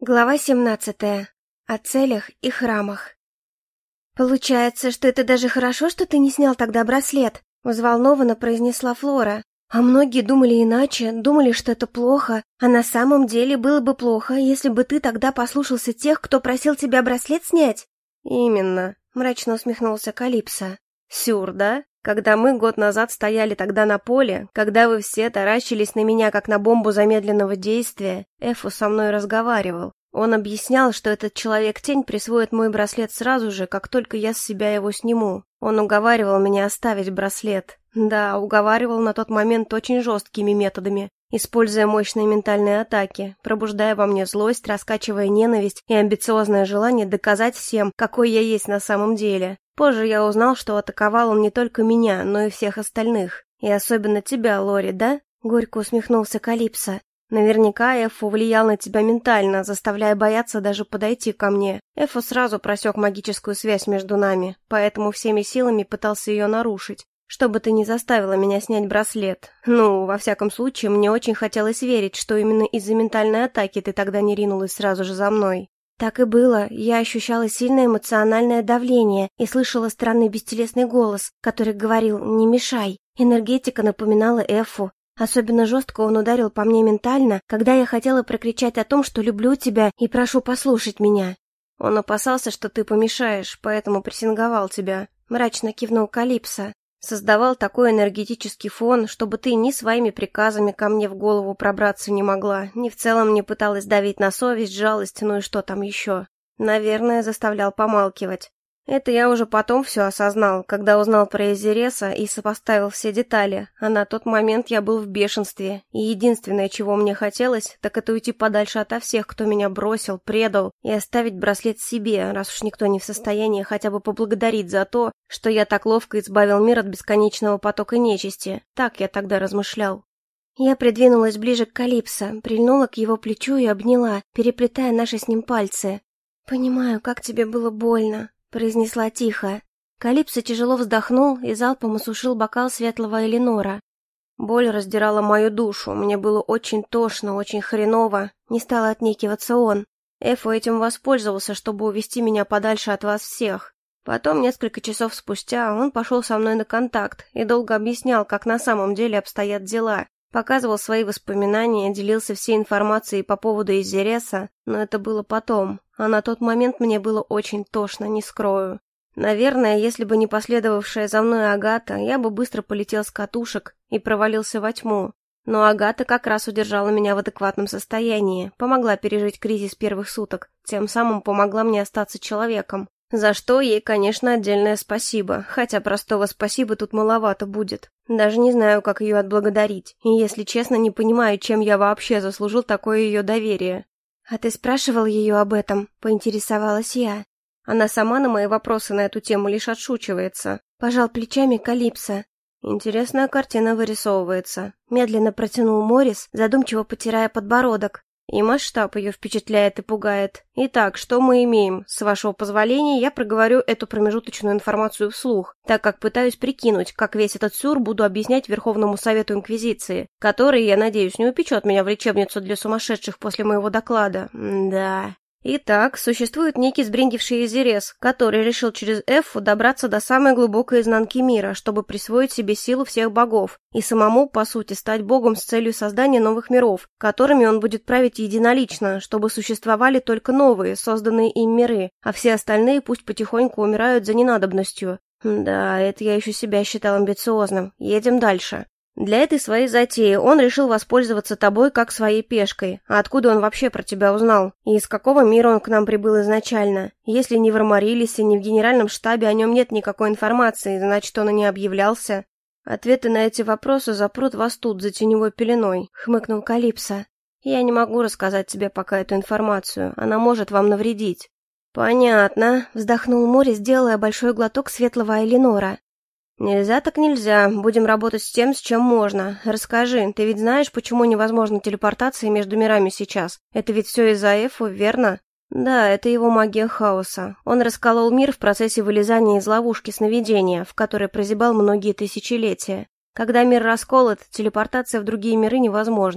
Глава 17. О целях и храмах. «Получается, что это даже хорошо, что ты не снял тогда браслет», — взволнованно произнесла Флора. «А многие думали иначе, думали, что это плохо, а на самом деле было бы плохо, если бы ты тогда послушался тех, кто просил тебя браслет снять». «Именно», — мрачно усмехнулся Калипсо. «Сюр, да? Когда мы год назад стояли тогда на поле, когда вы все таращились на меня, как на бомбу замедленного действия, Эфу со мной разговаривал. Он объяснял, что этот человек-тень присвоит мой браслет сразу же, как только я с себя его сниму. Он уговаривал меня оставить браслет. Да, уговаривал на тот момент очень жесткими методами, используя мощные ментальные атаки, пробуждая во мне злость, раскачивая ненависть и амбициозное желание доказать всем, какой я есть на самом деле. Позже я узнал, что атаковал он не только меня, но и всех остальных. И особенно тебя, Лори, да? Горько усмехнулся Калипсо. Наверняка Эфу влиял на тебя ментально, заставляя бояться даже подойти ко мне. Эфу сразу просек магическую связь между нами, поэтому всеми силами пытался ее нарушить, чтобы ты не заставила меня снять браслет. Ну, во всяком случае, мне очень хотелось верить, что именно из-за ментальной атаки ты тогда не ринулась сразу же за мной. Так и было, я ощущала сильное эмоциональное давление и слышала странный бестелесный голос, который говорил «не мешай». Энергетика напоминала Эфу. Особенно жестко он ударил по мне ментально, когда я хотела прокричать о том, что люблю тебя и прошу послушать меня. Он опасался, что ты помешаешь, поэтому прессинговал тебя, мрачно кивнул Калипсо. Создавал такой энергетический фон, чтобы ты ни своими приказами ко мне в голову пробраться не могла, ни в целом не пыталась давить на совесть, жалость, ну и что там еще. Наверное, заставлял помалкивать. Это я уже потом все осознал, когда узнал про Эзереса и сопоставил все детали, а на тот момент я был в бешенстве, и единственное, чего мне хотелось, так это уйти подальше ото всех, кто меня бросил, предал, и оставить браслет себе, раз уж никто не в состоянии хотя бы поблагодарить за то, что я так ловко избавил мир от бесконечного потока нечисти. Так я тогда размышлял. Я придвинулась ближе к Калипсо, прильнула к его плечу и обняла, переплетая наши с ним пальцы. «Понимаю, как тебе было больно», — произнесла тихо. Калипсо тяжело вздохнул и залпом осушил бокал светлого Элинора. Боль раздирала мою душу, мне было очень тошно, очень хреново, не стал отнекиваться он. Эфу этим воспользовался, чтобы увести меня подальше от вас всех. Потом, несколько часов спустя, он пошел со мной на контакт и долго объяснял, как на самом деле обстоят дела. Показывал свои воспоминания, делился всей информацией по поводу Эзереса, но это было потом, а на тот момент мне было очень тошно, не скрою. Наверное, если бы не последовавшая за мной Агата, я бы быстро полетел с катушек и провалился во тьму. Но Агата как раз удержала меня в адекватном состоянии, помогла пережить кризис первых суток, тем самым помогла мне остаться человеком. За что ей, конечно, отдельное спасибо, хотя простого спасибо тут маловато будет. Даже не знаю, как ее отблагодарить, и, если честно, не понимаю, чем я вообще заслужил такое ее доверие. «А ты спрашивал ее об этом?» — поинтересовалась я. Она сама на мои вопросы на эту тему лишь отшучивается. Пожал плечами Калипсо. «Интересная картина вырисовывается», — медленно протянул Морис, задумчиво потирая подбородок. И масштаб ее впечатляет и пугает. Итак, что мы имеем? С вашего позволения, я проговорю эту промежуточную информацию вслух, так как пытаюсь прикинуть, как весь этот сюр буду объяснять Верховному Совету Инквизиции, который, я надеюсь, не упечет меня в лечебницу для сумасшедших после моего доклада. Да. Итак, существует некий сбрендивший Эзерес, который решил через Эфу добраться до самой глубокой изнанки мира, чтобы присвоить себе силу всех богов, и самому, по сути, стать богом с целью создания новых миров, которыми он будет править единолично, чтобы существовали только новые, созданные им миры, а все остальные пусть потихоньку умирают за ненадобностью. Да, это я еще себя считал амбициозным. Едем дальше. Для этой своей затеи он решил воспользоваться тобой как своей пешкой. А откуда он вообще про тебя узнал? И из какого мира он к нам прибыл изначально? Если ни в Армарилисе, ни в генеральном штабе о нем нет никакой информации, значит, он и не объявлялся. Ответы на эти вопросы запрут вас тут за теневой пеленой, хмыкнул Калипсо. Я не могу рассказать тебе пока эту информацию, она может вам навредить. Понятно, вздохнул Морис, делая большой глоток светлого Элинора. «Нельзя так нельзя, будем работать с тем, с чем можно. Расскажи, ты ведь знаешь, почему невозможна телепортация между мирами сейчас? Это ведь все из-за Эфу, верно?» «Да, это его магия хаоса. Он расколол мир в процессе вылезания из ловушки сновидения, в которой прозябал многие тысячелетия. Когда мир расколот, телепортация в другие миры невозможна.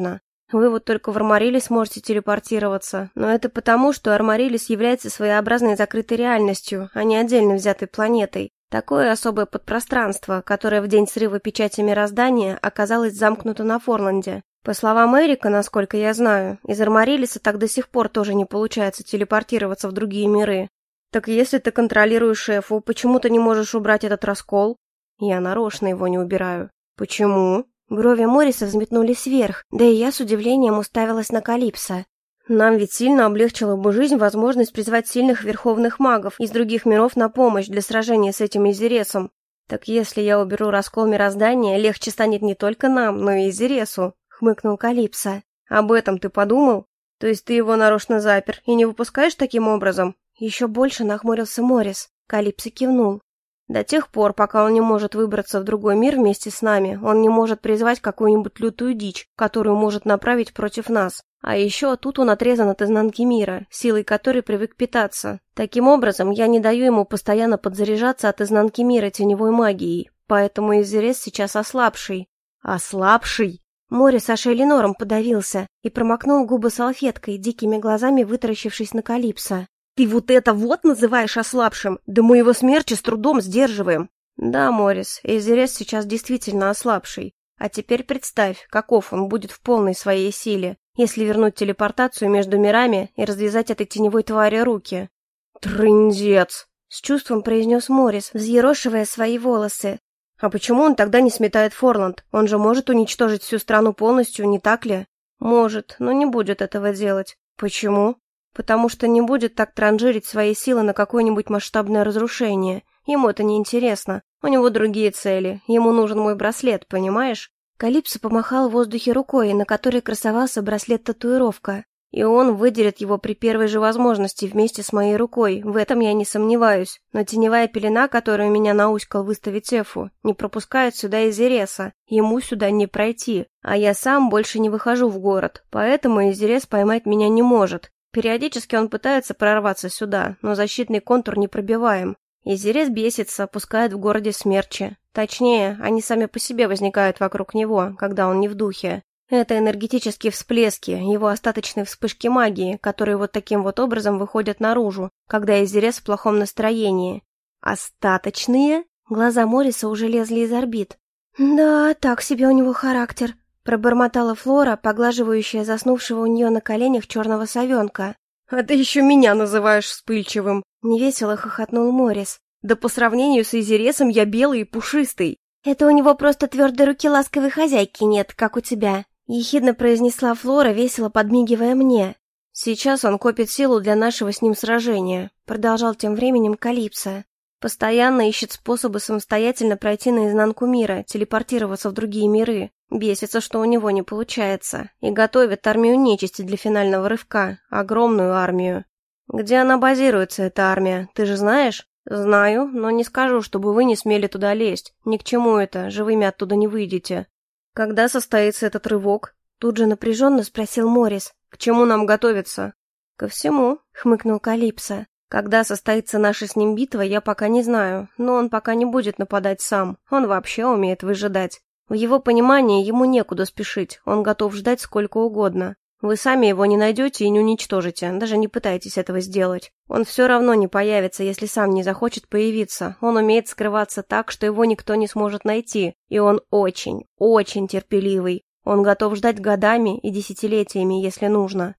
Вы вот только в Армарилис можете телепортироваться, но это потому, что Армарилис является своеобразной закрытой реальностью, а не отдельно взятой планетой. Такое особое подпространство, которое в день срыва печати мироздания оказалось замкнуто на Форланде. По словам Эрика, насколько я знаю, из Армарилиса так до сих пор тоже не получается телепортироваться в другие миры. Так если ты контролируешь шефу, почему ты не можешь убрать этот раскол? Я нарочно его не убираю. Почему? Брови Морриса взметнулись вверх, да и я с удивлением уставилась на Калипсо. Нам ведь сильно облегчила бы жизнь возможность призвать сильных верховных магов из других миров на помощь для сражения с этим Изересом. Так если я уберу раскол мироздания, легче станет не только нам, но и Изересу, хмыкнул Калипсо. Об этом ты подумал? То есть ты его нарочно запер и не выпускаешь таким образом? Еще больше нахмурился Моррис. Калипсо кивнул. До тех пор, пока он не может выбраться в другой мир вместе с нами, он не может призвать какую-нибудь лютую дичь, которую может направить против нас. А еще тут он отрезан от изнанки мира, силой которой привык питаться. Таким образом, я не даю ему постоянно подзаряжаться от изнанки мира теневой магией, поэтому Изерес сейчас ослабший. Ослабший? Моррис аж Элинором подавился и промокнул губы салфеткой, дикими глазами вытаращившись на Калипсо. «Ты вот это вот называешь ослабшим? Да мы его смерчи с трудом сдерживаем!» «Да, Моррис, Изерес сейчас действительно ослабший. А теперь представь, каков он будет в полной своей силе, если вернуть телепортацию между мирами и развязать этой теневой твари руки». «Трындец!» — с чувством произнес Моррис, взъерошивая свои волосы. «А почему он тогда не сметает Форланд? Он же может уничтожить всю страну полностью, не так ли?» «Может, но не будет этого делать». «Почему?» «Потому что не будет так транжирить свои силы на какое-нибудь масштабное разрушение. Ему это не интересно. У него другие цели. Ему нужен мой браслет, понимаешь?» Калипсо помахал в воздухе рукой, на которой красовался браслет-татуировка. «И он выделит его при первой же возможности вместе с моей рукой, в этом я не сомневаюсь. Но теневая пелена, которую меня науськал выставить Эфу, не пропускает сюда Изереса. Ему сюда не пройти. А я сам больше не выхожу в город, поэтому Изерес поймать меня не может. Периодически он пытается прорваться сюда, но защитный контур не пробиваем. Изерес бесится, пускает в городе смерчи. Точнее, они сами по себе возникают вокруг него, когда он не в духе. Это энергетические всплески, его остаточные вспышки магии, которые вот таким вот образом выходят наружу, когда Изерес в плохом настроении. Остаточные? Глаза Морриса уже лезли из орбит. «Да, так себе у него характер», — пробормотала Флора, поглаживающая заснувшего у нее на коленях черного совенка. «А ты еще меня называешь вспыльчивым!» — невесело хохотнул Моррис. «Да по сравнению с Изересом я белый и пушистый!» «Это у него просто твердой руки ласковой хозяйки нет, как у тебя», — ехидно произнесла Флора, весело подмигивая мне. «Сейчас он копит силу для нашего с ним сражения», — продолжал тем временем Калипсо. «Постоянно ищет способы самостоятельно пройти наизнанку мира, телепортироваться в другие миры. Бесится, что у него не получается, и готовит армию нечисти для финального рывка, огромную армию. Где она базируется, эта армия, ты же знаешь?» «Знаю, но не скажу, чтобы вы не смели туда лезть. Ни к чему это, живыми оттуда не выйдете». «Когда состоится этот рывок?» Тут же напряженно спросил Моррис. «К чему нам готовиться?» «Ко всему», — хмыкнул Калипсо. «Когда состоится наша с ним битва, я пока не знаю, но он пока не будет нападать сам. Он вообще умеет выжидать. В его понимании ему некуда спешить, он готов ждать сколько угодно. Вы сами его не найдете и не уничтожите, даже не пытайтесь этого сделать. Он все равно не появится, если сам не захочет появиться. Он умеет скрываться так, что его никто не сможет найти. И он очень, очень терпеливый. Он готов ждать годами и десятилетиями, если нужно».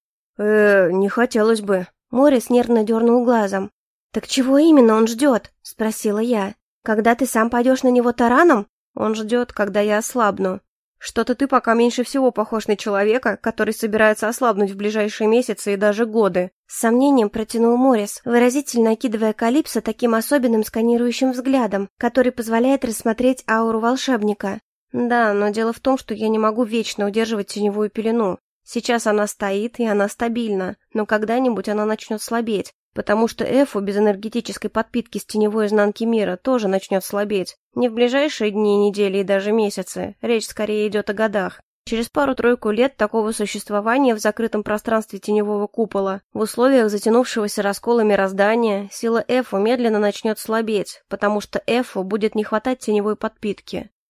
Не хотелось бы». Моррис нервно дернул глазом. «Так чего именно он ждет?» — спросила я. «Когда ты сам пойдешь на него тараном?» «Он ждет, когда я ослабну». «Что-то ты пока меньше всего похож на человека, который собирается ослабнуть в ближайшие месяцы и даже годы», — с сомнением протянул Моррис, выразительно окидывая Калипсо таким особенным сканирующим взглядом, который позволяет рассмотреть ауру волшебника. «Да, но дело в том, что я не могу вечно удерживать теневую пелену. Сейчас она стоит, и она стабильна, но когда-нибудь она начнет слабеть, потому что Эфу без энергетической подпитки с теневой изнанки мира тоже начнет слабеть. Не в ближайшие дни, недели и даже месяцы, речь скорее идет о годах. Через пару-тройку лет такого существования в закрытом пространстве теневого купола, в условиях затянувшегося раскола мироздания, сила Эфу медленно начнет слабеть, потому что Эфу будет не хватать теневой подпитки.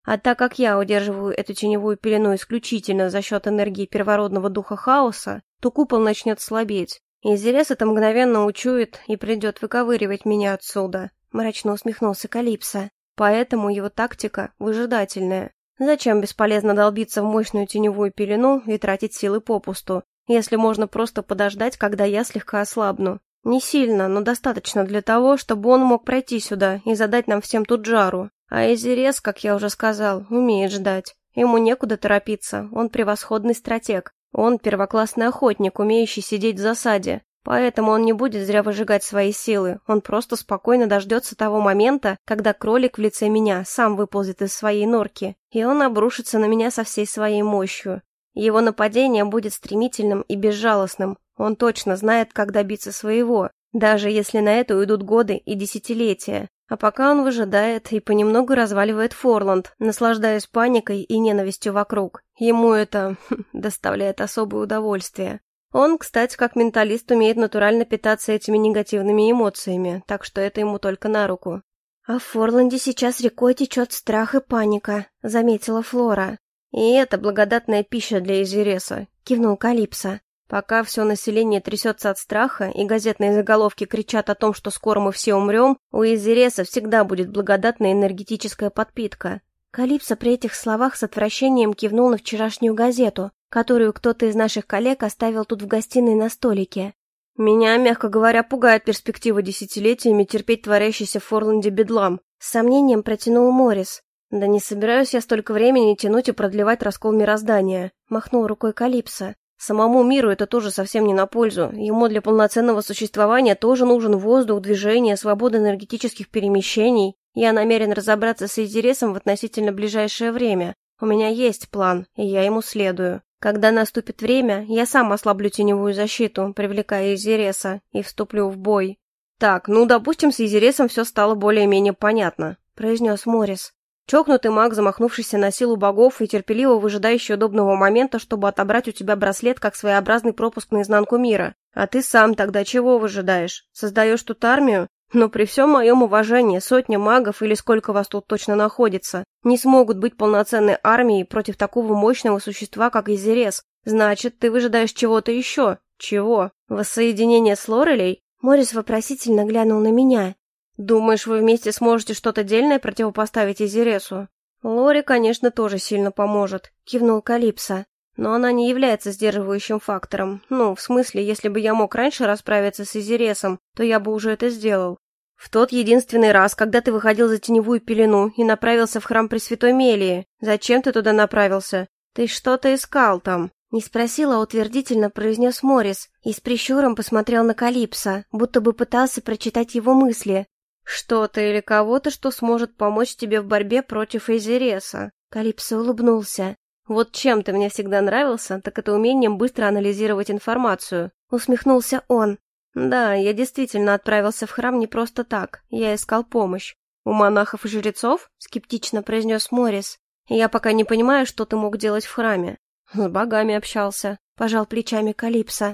А так как я удерживаю эту теневую пелену исключительно за счет энергии первородного духа хаоса, то купол начнет слабеть. Изерес это мгновенно учует и придет выковыривать меня отсюда», — мрачно усмехнулся Калипсо. «Поэтому его тактика выжидательная. Зачем бесполезно долбиться в мощную теневую пелену и тратить силы попусту, если можно просто подождать, когда я слегка ослабну? Не сильно, но достаточно для того, чтобы он мог пройти сюда и задать нам всем тут жару. А Изерес, как я уже сказал, умеет ждать. Ему некуда торопиться, он превосходный стратег. Он первоклассный охотник, умеющий сидеть в засаде. Поэтому он не будет зря выжигать свои силы, он просто спокойно дождется того момента, когда кролик в лице меня сам выползет из своей норки, и он обрушится на меня со всей своей мощью. Его нападение будет стремительным и безжалостным, он точно знает, как добиться своего, даже если на это уйдут годы и десятилетия. А пока он выжидает и понемногу разваливает Форланд, наслаждаясь паникой и ненавистью вокруг. Ему это доставляет особое удовольствие. Он, кстати, как менталист, умеет натурально питаться этими негативными эмоциями, так что это ему только на руку. «А в Форланде сейчас рекой течет страх и паника», — заметила Флора. «И это благодатная пища для Изереса», — кивнул Калипсо. «Пока все население трясется от страха, и газетные заголовки кричат о том, что скоро мы все умрем, у Изереса всегда будет благодатная энергетическая подпитка». Калипсо при этих словах с отвращением кивнул на вчерашнюю газету, которую кто-то из наших коллег оставил тут в гостиной на столике. «Меня, мягко говоря, пугает перспектива десятилетиями терпеть творящийся в Форланде бедлам», — с сомнением протянул Моррис. «Да не собираюсь я столько времени тянуть и продлевать раскол мироздания», — махнул рукой Калипсо. «Самому миру это тоже совсем не на пользу. Ему для полноценного существования тоже нужен воздух, движение, свобода энергетических перемещений. Я намерен разобраться с Изересом в относительно ближайшее время. У меня есть план, и я ему следую. Когда наступит время, я сам ослаблю теневую защиту, привлекая Изереса, и вступлю в бой». «Так, ну, допустим, с Изересом все стало более-менее понятно», — произнес Моррис. «Чокнутый маг, замахнувшийся на силу богов и терпеливо выжидающий удобного момента, чтобы отобрать у тебя браслет как своеобразный пропуск наизнанку мира. А ты сам тогда чего выжидаешь? Создаешь тут армию? Но при всем моем уважении, сотня магов, или сколько вас тут точно находится, не смогут быть полноценной армией против такого мощного существа, как Изерес. Значит, ты выжидаешь чего-то еще. Чего? Воссоединение с Лорелей?» Моррис вопросительно глянул на меня. «Думаешь, вы вместе сможете что-то дельное противопоставить Изересу?» «Лори, конечно, тоже сильно поможет», — кивнул Калипсо. «Но она не является сдерживающим фактором. Ну, в смысле, если бы я мог раньше расправиться с Изересом, то я бы уже это сделал. В тот единственный раз, когда ты выходил за теневую пелену и направился в храм Пресвятой Мелии. Зачем ты туда направился? Ты что-то искал там?» Не спросил, а утвердительно произнес Моррис и с прищуром посмотрел на Калипсо, будто бы пытался прочитать его мысли. «Что-то или кого-то, что сможет помочь тебе в борьбе против Изереса». Калипсо улыбнулся. «Вот чем ты мне всегда нравился, так это умением быстро анализировать информацию», — усмехнулся он. «Да, я действительно отправился в храм не просто так, я искал помощь». «У монахов и жрецов?» — скептично произнес Моррис. «Я пока не понимаю, что ты мог делать в храме». «С богами общался», — пожал плечами Калипсо.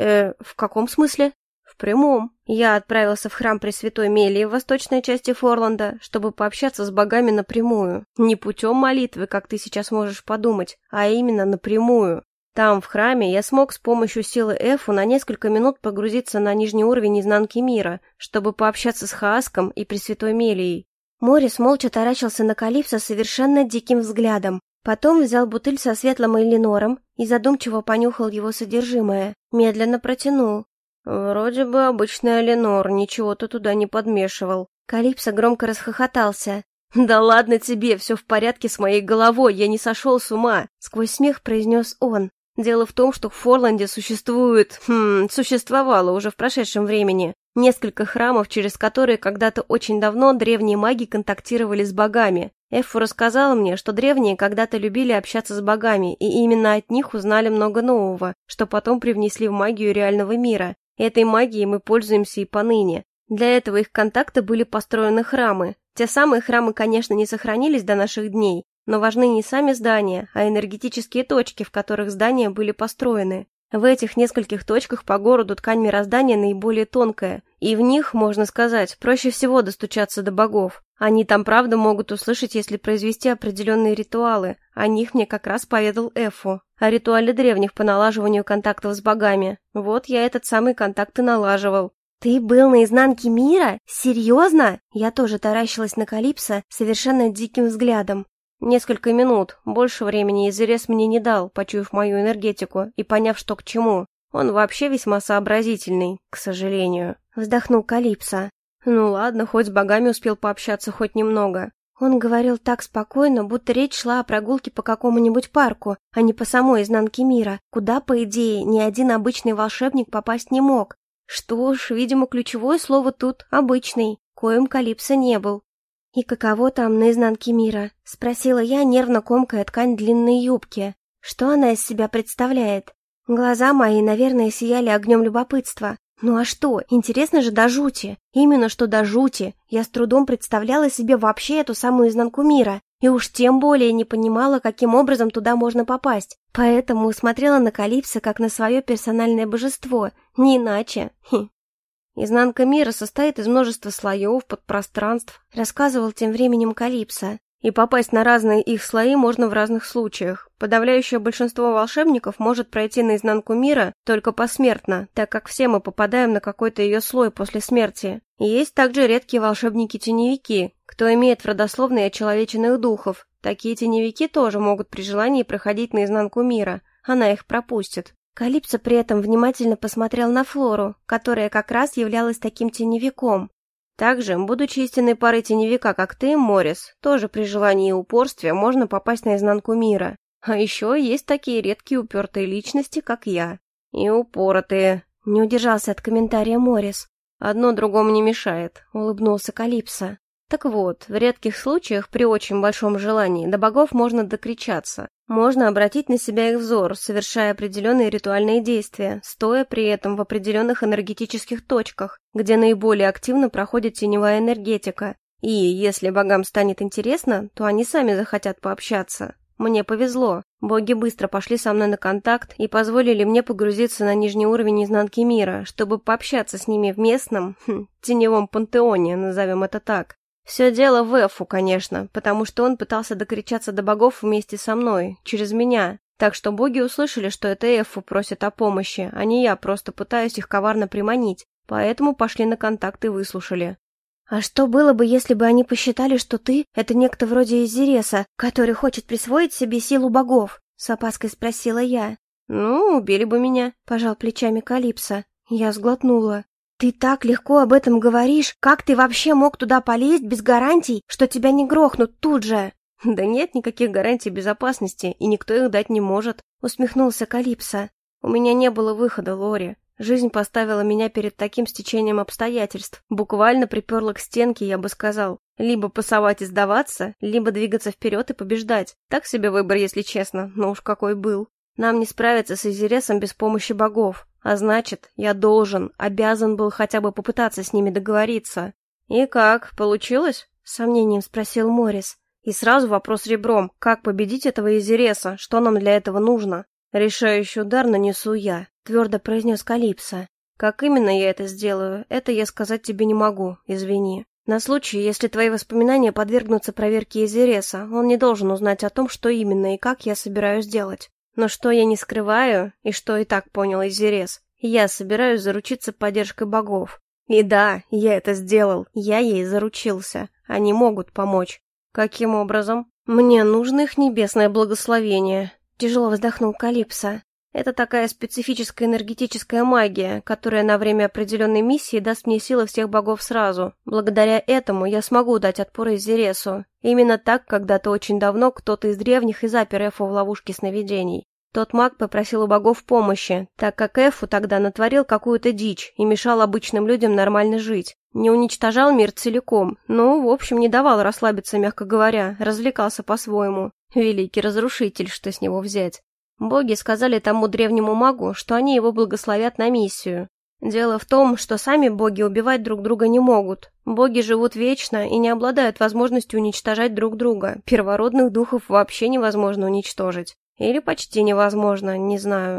В каком смысле?» «В прямом. Я отправился в храм Пресвятой Мелии в восточной части Форланда, чтобы пообщаться с богами напрямую. Не путем молитвы, как ты сейчас можешь подумать, а именно напрямую. Там, в храме, я смог с помощью силы Эфу на несколько минут погрузиться на нижний уровень изнанки мира, чтобы пообщаться с Хааском и Пресвятой Мелией». Моррис молча таращился на Калипсо совершенно диким взглядом. Потом взял бутыль со светлым элинором и задумчиво понюхал его содержимое. Медленно протянул. «Вроде бы обычный элинор, ничего ты туда не подмешивал». Калипсо громко расхохотался. «Да ладно тебе, все в порядке с моей головой, я не сошел с ума», — сквозь смех произнес он. «Дело в том, что в Форланде существовало уже в прошедшем времени несколько храмов, через которые когда-то очень давно древние маги контактировали с богами. Эффу рассказал мне, что древние когда-то любили общаться с богами, и именно от них узнали много нового, что потом привнесли в магию реального мира. Этой магией мы пользуемся и поныне. Для этого их контакта были построены храмы. Те самые храмы, конечно, не сохранились до наших дней, но важны не сами здания, а энергетические точки, в которых здания были построены. В этих нескольких точках по городу ткань мироздания наиболее тонкая, И в них, можно сказать, проще всего достучаться до богов. Они там правда могут услышать, если произвести определенные ритуалы. О них мне как раз поведал Эфу. О ритуале древних по налаживанию контактов с богами. Вот я этот самый контакт и налаживал. «Ты был на изнанке мира? Серьезно?» Я тоже таращилась на Калипсо совершенно диким взглядом. Несколько минут, больше времени Изерес мне не дал, почуяв мою энергетику и поняв, что к чему. Он вообще весьма сообразительный, к сожалению. Вздохнул Калипсо. Ну ладно, хоть с богами успел пообщаться хоть немного. Он говорил так спокойно, будто речь шла о прогулке по какому-нибудь парку, а не по самой изнанке мира, куда, по идее, ни один обычный волшебник попасть не мог. Что ж, видимо, ключевое слово тут «обычный», коим Калипсо не был. «И каково там на изнанке мира?» — спросила я, нервно комкая ткань длинной юбки. «Что она из себя представляет?» Глаза мои, наверное, сияли огнем любопытства. Ну а что, интересно же до жути. Именно что до жути. Я с трудом представляла себе вообще эту самую изнанку мира. И уж тем более не понимала, каким образом туда можно попасть. Поэтому смотрела на Калипсо как на свое персональное божество. Не иначе. Изнанка мира состоит из множества слоев, подпространств, рассказывал тем временем Калипсо. И попасть на разные их слои можно в разных случаях. Подавляющее большинство волшебников может пройти на изнанку мира только посмертно, так как все мы попадаем на какой-то ее слой после смерти. И есть также редкие волшебники-теневики, кто имеет в родословной очеловеченных духов. Такие теневики тоже могут при желании проходить на изнанку мира. Она их пропустит. Калипсо при этом внимательно посмотрел на Флору, которая как раз являлась таким теневиком. Также, будучи истинной парой теневика, как ты, Моррис, тоже при желании и упорстве можно попасть на изнанку мира. А еще есть такие редкие упертые личности, как я. И упоротые. Не удержался от комментария Моррис. Одно другому не мешает, улыбнулся Калипсо. Так вот, в редких случаях, при очень большом желании, до богов можно докричаться. Можно обратить на себя их взор, совершая определенные ритуальные действия, стоя при этом в определенных энергетических точках, где наиболее активно проходит теневая энергетика. И если богам станет интересно, то они сами захотят пообщаться. Мне повезло. Боги быстро пошли со мной на контакт и позволили мне погрузиться на нижний уровень изнанки мира, чтобы пообщаться с ними в местном, теневом пантеоне, назовем это так. Все дело в Эфу, конечно, потому что он пытался докричаться до богов вместе со мной, через меня. Так что боги услышали, что это Эфу просит о помощи, а не я просто пытаюсь их коварно приманить. Поэтому пошли на контакт и выслушали. «А что было бы, если бы они посчитали, что ты — это некто вроде Изереса, который хочет присвоить себе силу богов?» — с опаской спросила я. «Ну, убили бы меня», — пожал плечами Калипсо. Я сглотнула. «Ты так легко об этом говоришь. Как ты вообще мог туда полезть без гарантий, что тебя не грохнут тут же?» «Да нет никаких гарантий безопасности, и никто их дать не может», — усмехнулся Калипсо. «У меня не было выхода, Лори. Жизнь поставила меня перед таким стечением обстоятельств. Буквально приперла к стенке, я бы сказал. Либо пасовать и сдаваться, либо двигаться вперед и побеждать. Так себе выбор, если честно, но уж какой был. Нам не справиться с Изересом без помощи богов. А значит, я обязан был хотя бы попытаться с ними договориться». «И как, получилось?» — с сомнением спросил Моррис. «И сразу вопрос ребром. Как победить этого Изереса? Что нам для этого нужно?» «Решающий удар нанесу я», — твердо произнес Калипсо. «Как именно я это сделаю, это я сказать тебе не могу, извини. На случай, если твои воспоминания подвергнутся проверке Изереса, он не должен узнать о том, что именно и как я собираюсь делать. Но что я не скрываю, и что и так понял Изерес, я собираюсь заручиться поддержкой богов. И да, я это сделал, я ей заручился. Они могут помочь. Каким образом? Мне нужно их небесное благословение». Тяжело вздохнул Калипсо. «Это такая специфическая энергетическая магия, которая на время определенной миссии даст мне силы всех богов сразу. Благодаря этому я смогу дать отпор Изересу. Именно так когда-то очень давно кто-то из древних и запер Эфу в ловушке сновидений. Тот маг попросил у богов помощи, так как Эфу тогда натворил какую-то дичь и мешал обычным людям нормально жить. Не уничтожал мир целиком, в общем, не давал расслабиться, мягко говоря, развлекался по-своему. Великий разрушитель, что с него взять. Боги сказали тому древнему магу, что они его благословят на миссию. Дело в том, что сами боги убивать друг друга не могут. Боги живут вечно и не обладают возможностью уничтожать друг друга. Первородных духов вообще невозможно уничтожить. Или почти невозможно, не знаю.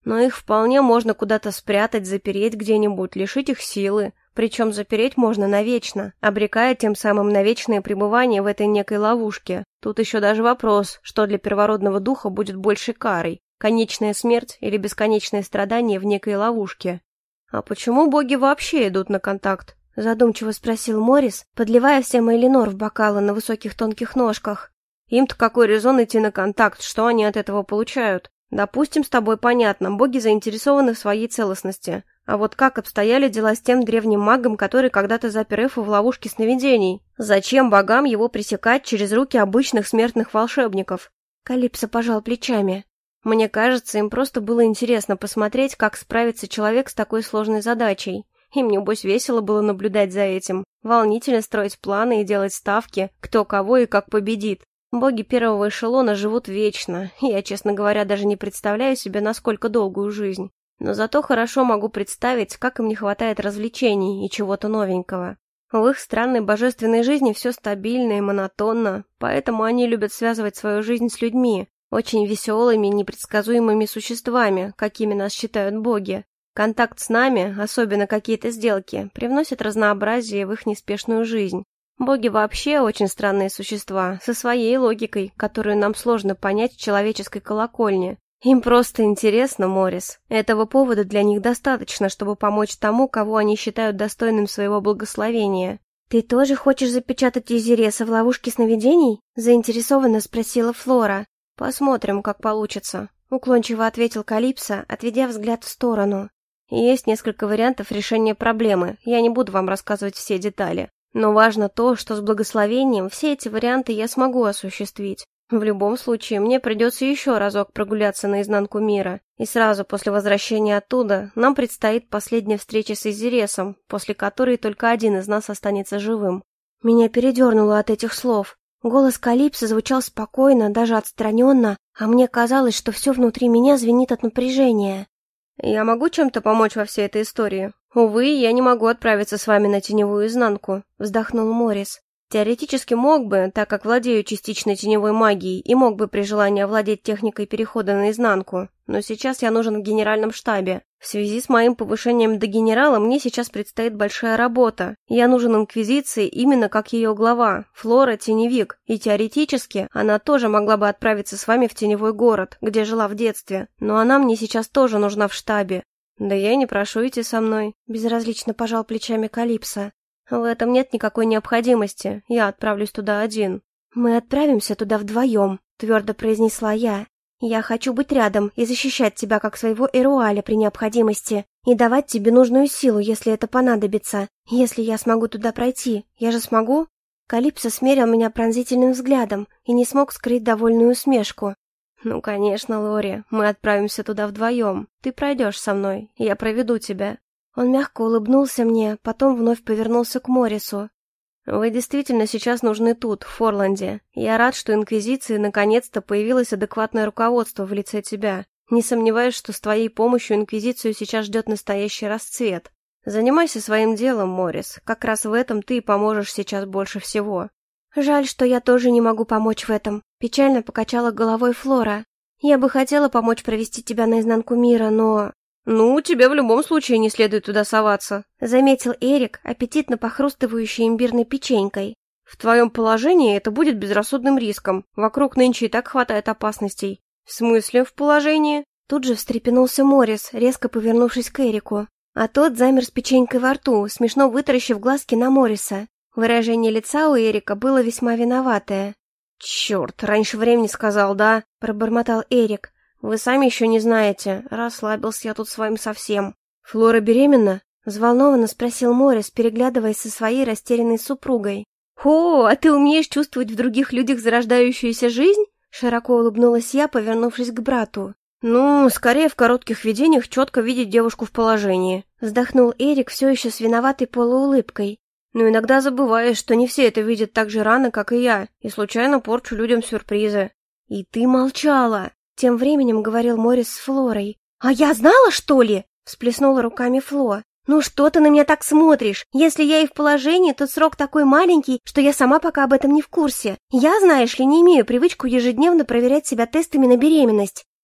но их вполне можно куда-то спрятать, запереть где-нибудь, лишить их силы. Причем запереть можно навечно, обрекая тем самым на вечное пребывание в этой некой ловушке. Тут еще даже вопрос, что для первородного духа будет большей карой – конечная смерть или бесконечное страдание в некой ловушке. «А почему боги вообще идут на контакт?» – задумчиво спросил Моррис, подливая всем Элинор в бокалы на высоких тонких ножках. «Им-то какой резон идти на контакт, что они от этого получают? Допустим, с тобой понятно, боги заинтересованы в своей целостности. А вот как обстояли дела с тем древним магом, который когда-то запер Эфу в ловушке сновидений? Зачем богам его пресекать через руки обычных смертных волшебников?» Калипсо пожал плечами. «Мне кажется, им просто было интересно посмотреть, как справится человек с такой сложной задачей. Им, небось, весело было наблюдать за этим. Волнительно строить планы и делать ставки, кто кого и как победит. Боги первого эшелона живут вечно. Я, честно говоря, даже не представляю себе, насколько долгую жизнь. Но зато хорошо могу представить, как им не хватает развлечений и чего-то новенького. В их странной божественной жизни все стабильно и монотонно, поэтому они любят связывать свою жизнь с людьми, очень веселыми, непредсказуемыми существами, какими нас считают боги. Контакт с нами, особенно какие-то сделки, привносят разнообразие в их неспешную жизнь. Боги вообще очень странные существа, со своей логикой, которую нам сложно понять в человеческой колокольне. Им просто интересно, Моррис. Этого повода для них достаточно, чтобы помочь тому, кого они считают достойным своего благословения. «Ты тоже хочешь запечатать Изиреса в ловушке сновидений?» – заинтересованно спросила Флора. «Посмотрим, как получится», – уклончиво ответил Калипсо, отведя взгляд в сторону. «Есть несколько вариантов решения проблемы, я не буду вам рассказывать все детали. Но важно то, что с благословением все эти варианты я смогу осуществить. В любом случае, мне придется еще разок прогуляться наизнанку мира, и сразу после возвращения оттуда нам предстоит последняя встреча с Изиресом, после которой только один из нас останется живым». Меня передернуло от этих слов. Голос Калипсо звучал спокойно, даже отстраненно, а мне казалось, что все внутри меня звенит от напряжения. «Я могу чем-то помочь во всей этой истории? Увы, я не могу отправиться с вами на теневую изнанку», — вздохнул Моррис. «Теоретически мог бы, так как владею частичной теневой магией и мог бы при желании овладеть техникой перехода наизнанку, но сейчас я нужен в генеральном штабе. В связи с моим повышением до генерала мне сейчас предстоит большая работа. Я нужен Инквизиции именно как ее глава, Флора Теневик, и теоретически она тоже могла бы отправиться с вами в теневой город, где жила в детстве, но она мне сейчас тоже нужна в штабе». «Да я не прошу идти со мной», — безразлично пожал плечами Калипсо. «В этом нет никакой необходимости, я отправлюсь туда один». «Мы отправимся туда вдвоем», — твердо произнесла я. «Я хочу быть рядом и защищать тебя как своего Эруаля при необходимости, и давать тебе нужную силу, если это понадобится. Если я смогу туда пройти, я же смогу?» Калипсо смерил меня пронзительным взглядом и не смог скрыть довольную усмешку. «Ну, конечно, Лори, мы отправимся туда вдвоем. Ты пройдешь со мной, я проведу тебя». Он мягко улыбнулся мне, потом вновь повернулся к Моррису. «Вы действительно сейчас нужны тут, в Форланде. Я рад, что Инквизиции наконец-то появилось адекватное руководство в лице тебя. Не сомневаюсь, что с твоей помощью Инквизицию сейчас ждет настоящий расцвет. Занимайся своим делом, Моррис. Как раз в этом ты и поможешь сейчас больше всего». «Жаль, что я тоже не могу помочь в этом», — печально покачала головой Флора. «Я бы хотела помочь провести тебя наизнанку мира, но...» «Ну, тебе в любом случае не следует туда соваться», — заметил Эрик, аппетитно похрустывающий имбирной печенькой. «В твоем положении это будет безрассудным риском. Вокруг нынче и так хватает опасностей». «В смысле в положении?» Тут же встрепенулся Моррис, резко повернувшись к Эрику. А тот замер с печенькой во рту, смешно вытаращив глазки на Морриса. Выражение лица у Эрика было весьма виноватое. «Черт, раньше времени сказал, да?» — пробормотал Эрик. «Вы сами еще не знаете. Расслабился я тут с вами совсем». «Флора беременна?» — взволнованно спросил Моррис, переглядываясь со своей растерянной супругой. «О, а ты умеешь чувствовать в других людях зарождающуюся жизнь?» — широко улыбнулась я, повернувшись к брату. «Ну, скорее в коротких видениях четко видеть девушку в положении», — вздохнул Эрик все еще с виноватой полуулыбкой. «Но иногда забываешь, что не все это видят так же рано, как и я, и случайно порчу людям сюрпризы». «И ты молчала!» Тем временем говорил Моррис с Флорой. «А я знала, что ли?» — всплеснула руками Фло. «Ну что ты на меня так смотришь? Если я и в положении, то срок такой маленький, что я сама пока об этом не в курсе. Я, знаешь ли, не имею привычку ежедневно проверять себя тестами на беременность.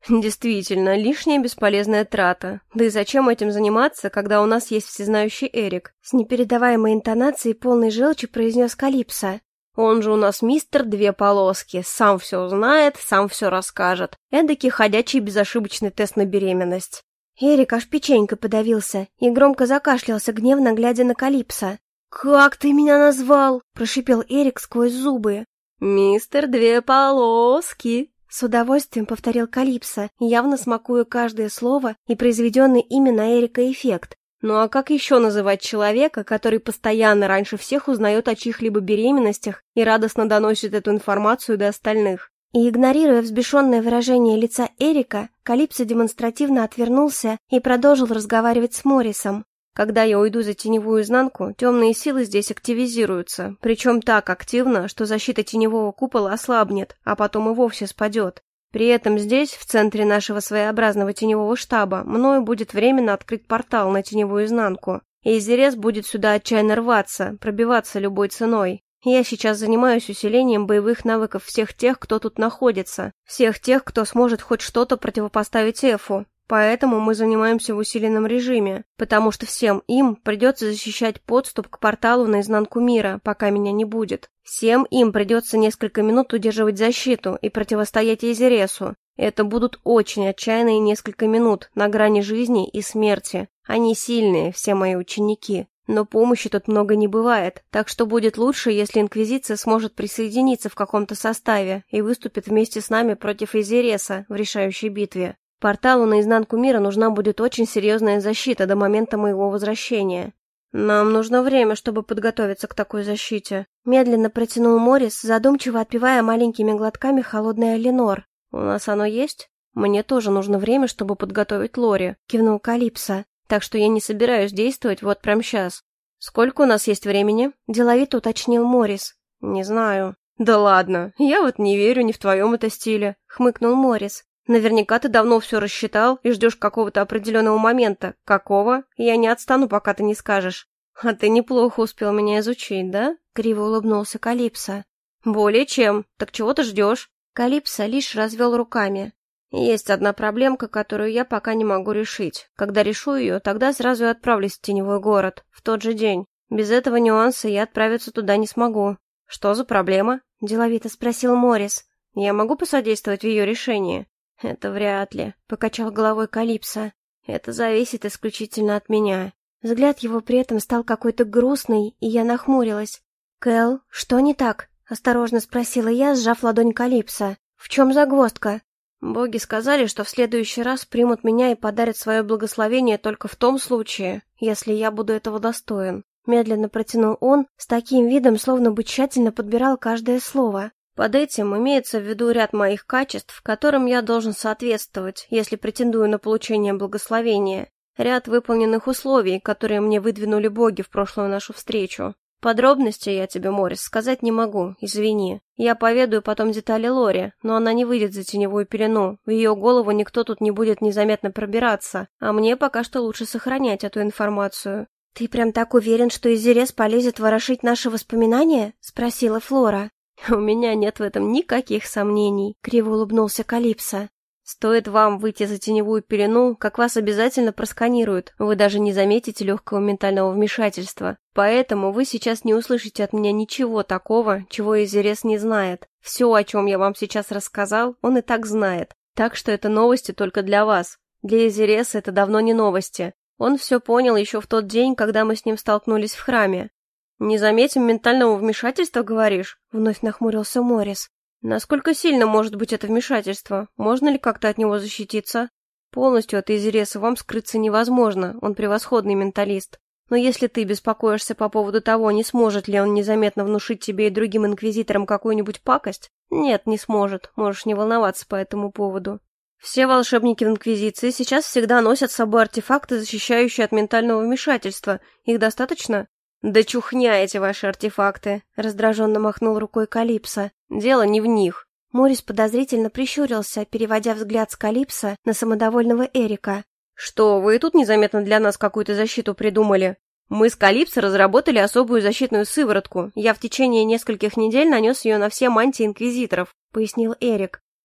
Действительно, лишняя бесполезная трата. Да и зачем этим заниматься, когда у нас есть всезнающий Эрик? С непередаваемой интонацией полной желчи произнес Калипсо. Он же у нас мистер Две Полоски, сам все знает, сам все расскажет. Эдакий ходячий безошибочный тест на беременность. Эрик аж печенькой подавился и громко закашлялся, гневно глядя на Калипсо. «Как ты меня назвал?» – прошипел Эрик сквозь зубы. «Мистер Две Полоски!» С удовольствием повторил Калипсо, явно смакуя каждое слово и произведенный ими на Эрика эффект. Ну а как еще называть человека, который постоянно раньше всех узнает о чьих-либо беременностях и радостно доносит эту информацию до остальных? И, игнорируя взбешенное выражение лица Эрика, Калипсо демонстративно отвернулся и продолжил разговаривать с Моррисом. Когда я уйду за теневую изнанку, темные силы здесь активизируются, причем так активно, что защита теневого купола ослабнет, а потом и вовсе спадет. При этом здесь, в центре нашего своеобразного теневого штаба, мною будет временно открыт портал на теневую изнанку, и Изерес будет сюда отчаянно рваться, пробиваться любой ценой. Я сейчас занимаюсь усилением боевых навыков всех тех, кто тут находится, всех тех, кто сможет хоть что-то противопоставить Эфу. Поэтому мы занимаемся в усиленном режиме, потому что всем им придется защищать подступ к порталу наизнанку мира, пока меня не будет. Всем им придется несколько минут удерживать защиту и противостоять Изересу. Это будут очень отчаянные несколько минут на грани жизни и смерти. Они сильные, все мои ученики. Но помощи тут много не бывает, так что будет лучше, если Инквизиция сможет присоединиться в каком-то составе и выступит вместе с нами против Изереса в решающей битве. Порталу наизнанку мира нужна будет очень серьезная защита до момента моего возвращения. Нам нужно время, чтобы подготовиться к такой защите. Медленно протянул Моррис, задумчиво отпивая маленькими глотками холодное Ленор. У нас оно есть? Мне тоже нужно время, чтобы подготовить Лори, кивнул Калипсо. Так что я не собираюсь действовать вот прямо сейчас. Сколько у нас есть времени? Деловито уточнил Моррис. Не знаю. Да ладно, я вот не верю ни в твоем это стиле, хмыкнул Моррис. Наверняка ты давно все рассчитал и ждешь какого-то определенного момента. Какого? Я не отстану, пока ты не скажешь. А ты неплохо успел меня изучить, да? Криво улыбнулся Калипсо. Более чем. Так чего ты ждешь? Калипсо лишь развел руками. Есть одна проблемка, которую я пока не могу решить. Когда решу ее, тогда сразу и отправлюсь в теневой город, в тот же день. Без этого нюанса я отправиться туда не смогу. Что за проблема? Деловито спросил Моррис. Я могу посодействовать в ее решении? Это вряд ли, покачал головой Калипсо. Это зависит исключительно от меня. Взгляд его при этом стал какой-то грустный, и я нахмурилась. «Кэл, что не так?» — осторожно спросила я, сжав ладонь Калипсо. «В чем загвоздка?» Боги сказали, что в следующий раз примут меня и подарят свое благословение только в том случае, если я буду этого достоин. Медленно протянул он, с таким видом, словно бы тщательно подбирал каждое слово. Под этим имеется в виду ряд моих качеств, которым я должен соответствовать, если претендую на получение благословения. Ряд выполненных условий, которые мне выдвинули боги в прошлую нашу встречу. Подробности я тебе, Моррис, сказать не могу, извини. Я поведаю потом детали Лори, но она не выйдет за теневую пелену. В ее голову никто тут не будет незаметно пробираться, а мне пока что лучше сохранять эту информацию. «Ты прям так уверен, что Изерес полезет ворошить наши воспоминания?» — спросила Флора. «У меня нет в этом никаких сомнений», — криво улыбнулся Калипсо. «Стоит вам выйти за теневую пелену, как вас обязательно просканируют, вы даже не заметите легкого ментального вмешательства. Поэтому вы сейчас не услышите от меня ничего такого, чего Изерес не знает. Все, о чем я вам сейчас рассказал, он и так знает. Так что это новости только для вас. Для Изереса это давно не новости. Он все понял еще в тот день, когда мы с ним столкнулись в храме». «Не заметим ментального вмешательства, говоришь?» — вновь нахмурился Моррис. «Насколько сильно может быть это вмешательство? Можно ли как-то от него защититься?» «Полностью от Изереса вам скрыться невозможно, он превосходный менталист. Но если ты беспокоишься по поводу того, не сможет ли он незаметно внушить тебе и другим инквизиторам какую-нибудь пакость, нет, не сможет, можешь не волноваться по этому поводу. Все волшебники в Инквизиции сейчас всегда носят с собой артефакты, защищающие от ментального вмешательства. Их достаточно?» «Да чухня эти ваши артефакты!» — раздраженно махнул рукой Калипсо. «Дело не в них». Моррис подозрительно прищурился, переводя взгляд с Калипсо на самодовольного Эрика. «Что, вы и тут незаметно для нас какую-то защиту придумали? Мы с Калипсо разработали особую защитную сыворотку. Я в течение нескольких недель нанес ее на все мантии инквизиторов», — пояснил Эрик.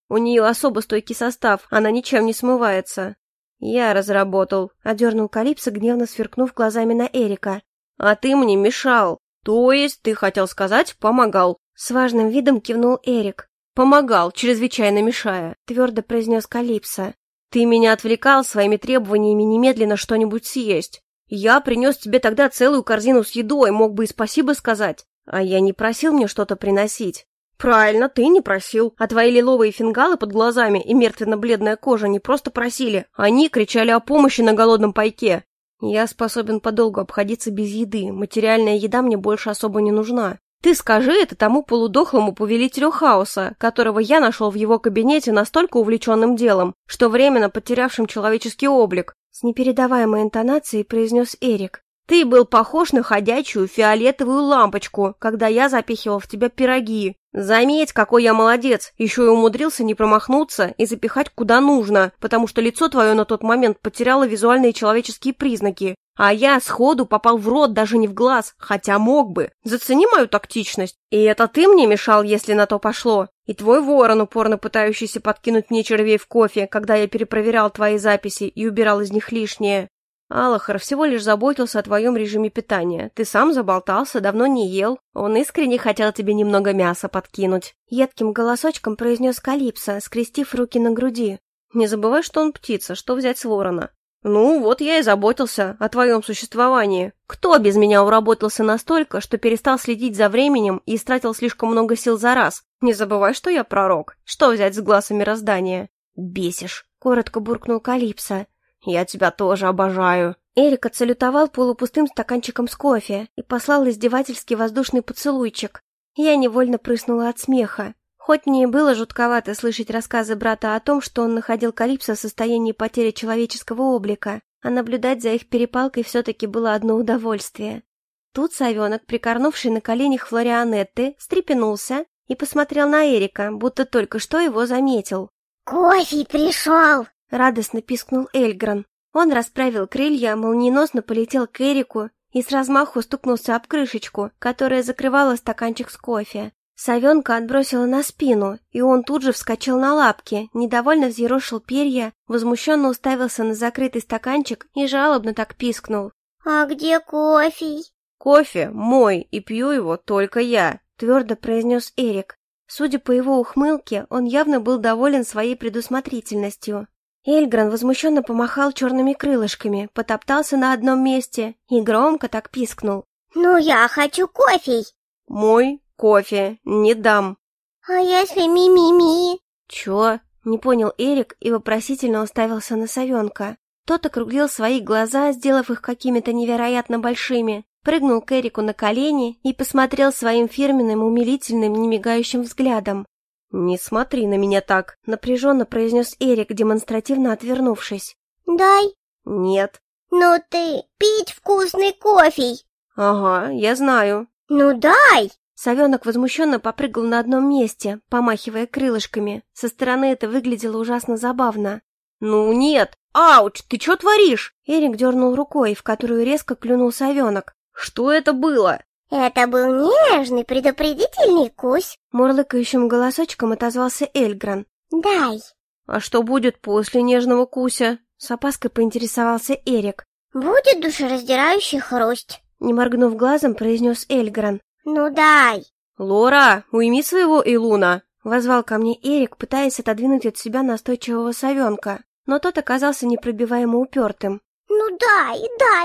У нее особо стойкий состав, она ничем не смывается». «Я разработал», — одернул Калипсо, гневно сверкнув глазами на Эрика. «А ты мне мешал. То есть ты хотел сказать, помогал?» С важным видом кивнул Эрик. «Помогал, чрезвычайно мешая», — твердо произнес Калипсо. «Ты меня отвлекал своими требованиями немедленно что-нибудь съесть. Я принес тебе тогда целую корзину с едой, мог бы и спасибо сказать. А я не просил мне что-то приносить». «Правильно, ты не просил, а твои лиловые фингалы под глазами и мертвенно-бледная кожа не просто просили, они кричали о помощи на голодном пайке. Я способен подолгу обходиться без еды, материальная еда мне больше особо не нужна. Ты скажи это тому полудохлому повелителю хаоса, которого я нашел в его кабинете настолько увлеченным делом, что временно потерявшим человеческий облик», — с непередаваемой интонацией произнес Эрик. «Ты был похож на ходячую фиолетовую лампочку, когда я запихивал в тебя пироги. Заметь, какой я молодец, еще и умудрился не промахнуться и запихать куда нужно, потому что лицо твое на тот момент потеряло визуальные человеческие признаки. А я сходу попал в рот, даже не в глаз, хотя мог бы. Зацени мою тактичность. И это ты мне мешал, если на то пошло. И твой ворон, упорно пытающийся подкинуть мне червей в кофе, когда я перепроверял твои записи и убирал из них лишнее. Аллахар всего лишь заботился о твоем режиме питания. Ты сам заболтался, давно не ел. Он искренне хотел тебе немного мяса подкинуть». Едким голосочком произнес Калипсо, скрестив руки на груди. «Не забывай, что он птица, что взять с ворона?» «Ну, вот я и заботился о твоем существовании. Кто без меня уработался настолько, что перестал следить за временем и истратил слишком много сил за раз? Не забывай, что я пророк. Что взять с глаза мироздания?» «Бесишь», — коротко буркнул Калипсо. «Я тебя тоже обожаю». Эрик отсалютовал полупустым стаканчиком с кофе и послал издевательский воздушный поцелуйчик. Я невольно прыснула от смеха. Хоть мне и было жутковато слышать рассказы брата о том, что он находил Калипсо в состоянии потери человеческого облика, а наблюдать за их перепалкой все-таки было одно удовольствие. Тут совенок, прикорнувший на коленях Флорианетты, встрепенулся и посмотрел на Эрика, будто только что его заметил. «Кофе пришел!» — радостно пискнул Эльгран. Он расправил крылья, молниеносно полетел к Эрику и с размаху стукнулся об крышечку, которая закрывала стаканчик с кофе. Совенка отбросила на спину, и он тут же вскочил на лапки, недовольно взъерошил перья, возмущенно уставился на закрытый стаканчик и жалобно так пискнул. «А где кофе?» «Кофе мой, и пью его только я», — твердо произнес Эрик. Судя по его ухмылке, он явно был доволен своей предусмотрительностью. Эльгран возмущенно помахал черными крылышками, потоптался на одном месте и громко так пискнул. «Ну, я хочу кофе!» «Мой кофе не дам». «А если ми-ми-ми?» «Чё?» — не понял Эрик и вопросительно уставился на совенка. Тот округлил свои глаза, сделав их какими-то невероятно большими, прыгнул к Эрику на колени и посмотрел своим фирменным, умилительным, немигающим взглядом. «Не смотри на меня так», — напряженно произнес Эрик, демонстративно отвернувшись. «Дай». «Нет». «Ну ты, пить вкусный кофе». «Ага, я знаю». «Ну дай». Совенок возмущенно попрыгал на одном месте, помахивая крылышками. Со стороны это выглядело ужасно забавно. «Ну нет! Ауч! Ты что творишь?» Эрик дернул рукой, в которую резко клюнул совенок. «Что это было?» «Это был нежный предупредительный кусь», — мурлыкающим голосочком отозвался Эльгран. «Дай». «А что будет после нежного куся?» С опаской поинтересовался Эрик. «Будет душераздирающий хруст», — не моргнув глазом, произнес Эльгран. «Ну дай». «Лора, уйми своего Илуна!» — возвал ко мне Эрик, пытаясь отодвинуть от себя настойчивого совенка, но тот оказался непробиваемо упертым. «Ну дай,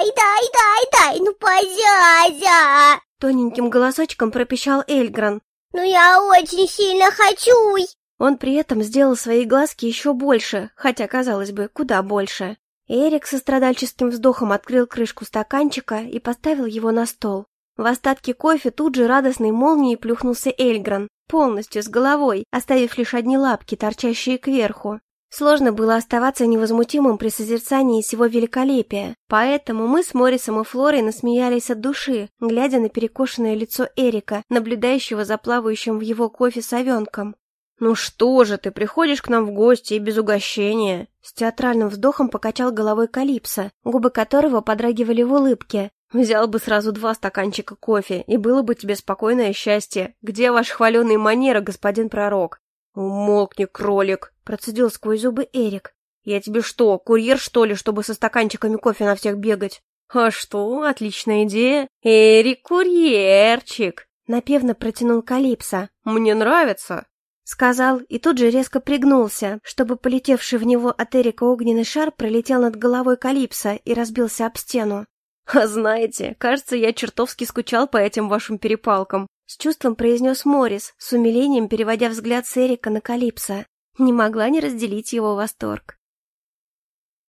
ну позязя!» Тоненьким голосочком пропищал Эльгран. «Ну я очень сильно хочу!» Он при этом сделал свои глазки еще больше, хотя, казалось бы, куда больше. Эрик со страдальческим вздохом открыл крышку стаканчика и поставил его на стол. В остатки кофе тут же радостной молнией плюхнулся Эльгран, полностью с головой, оставив лишь одни лапки, торчащие кверху. Сложно было оставаться невозмутимым при созерцании всего великолепия, поэтому мы с Моррисом и Флорой насмеялись от души, глядя на перекошенное лицо Эрика, наблюдающего за плавающим в его кофе совенком. «Ну что же, ты приходишь к нам в гости и без угощения?» С театральным вздохом покачал головой Калипсо, губы которого подрагивали в улыбке. «Взял бы сразу 2 стаканчика кофе, и было бы тебе спокойное счастье. Где ваш хваленый манера, господин пророк?» «Умолкни, кролик!» — процедил сквозь зубы Эрик. «Я тебе что, курьер, что ли, чтобы со стаканчиками кофе на всех бегать?» «А что, отличная идея! Эрик, курьерчик!» — напевно протянул Калипсо. «Мне нравится!» Сказал и тут же резко пригнулся, чтобы полетевший в него от Эрика огненный шар пролетел над головой Калипсо и разбился об стену. «А знаете, кажется, я чертовски скучал по этим вашим перепалкам», — с чувством произнес Моррис, с умилением переводя взгляд с Эрика на Калипсо. Не могла не разделить его восторг.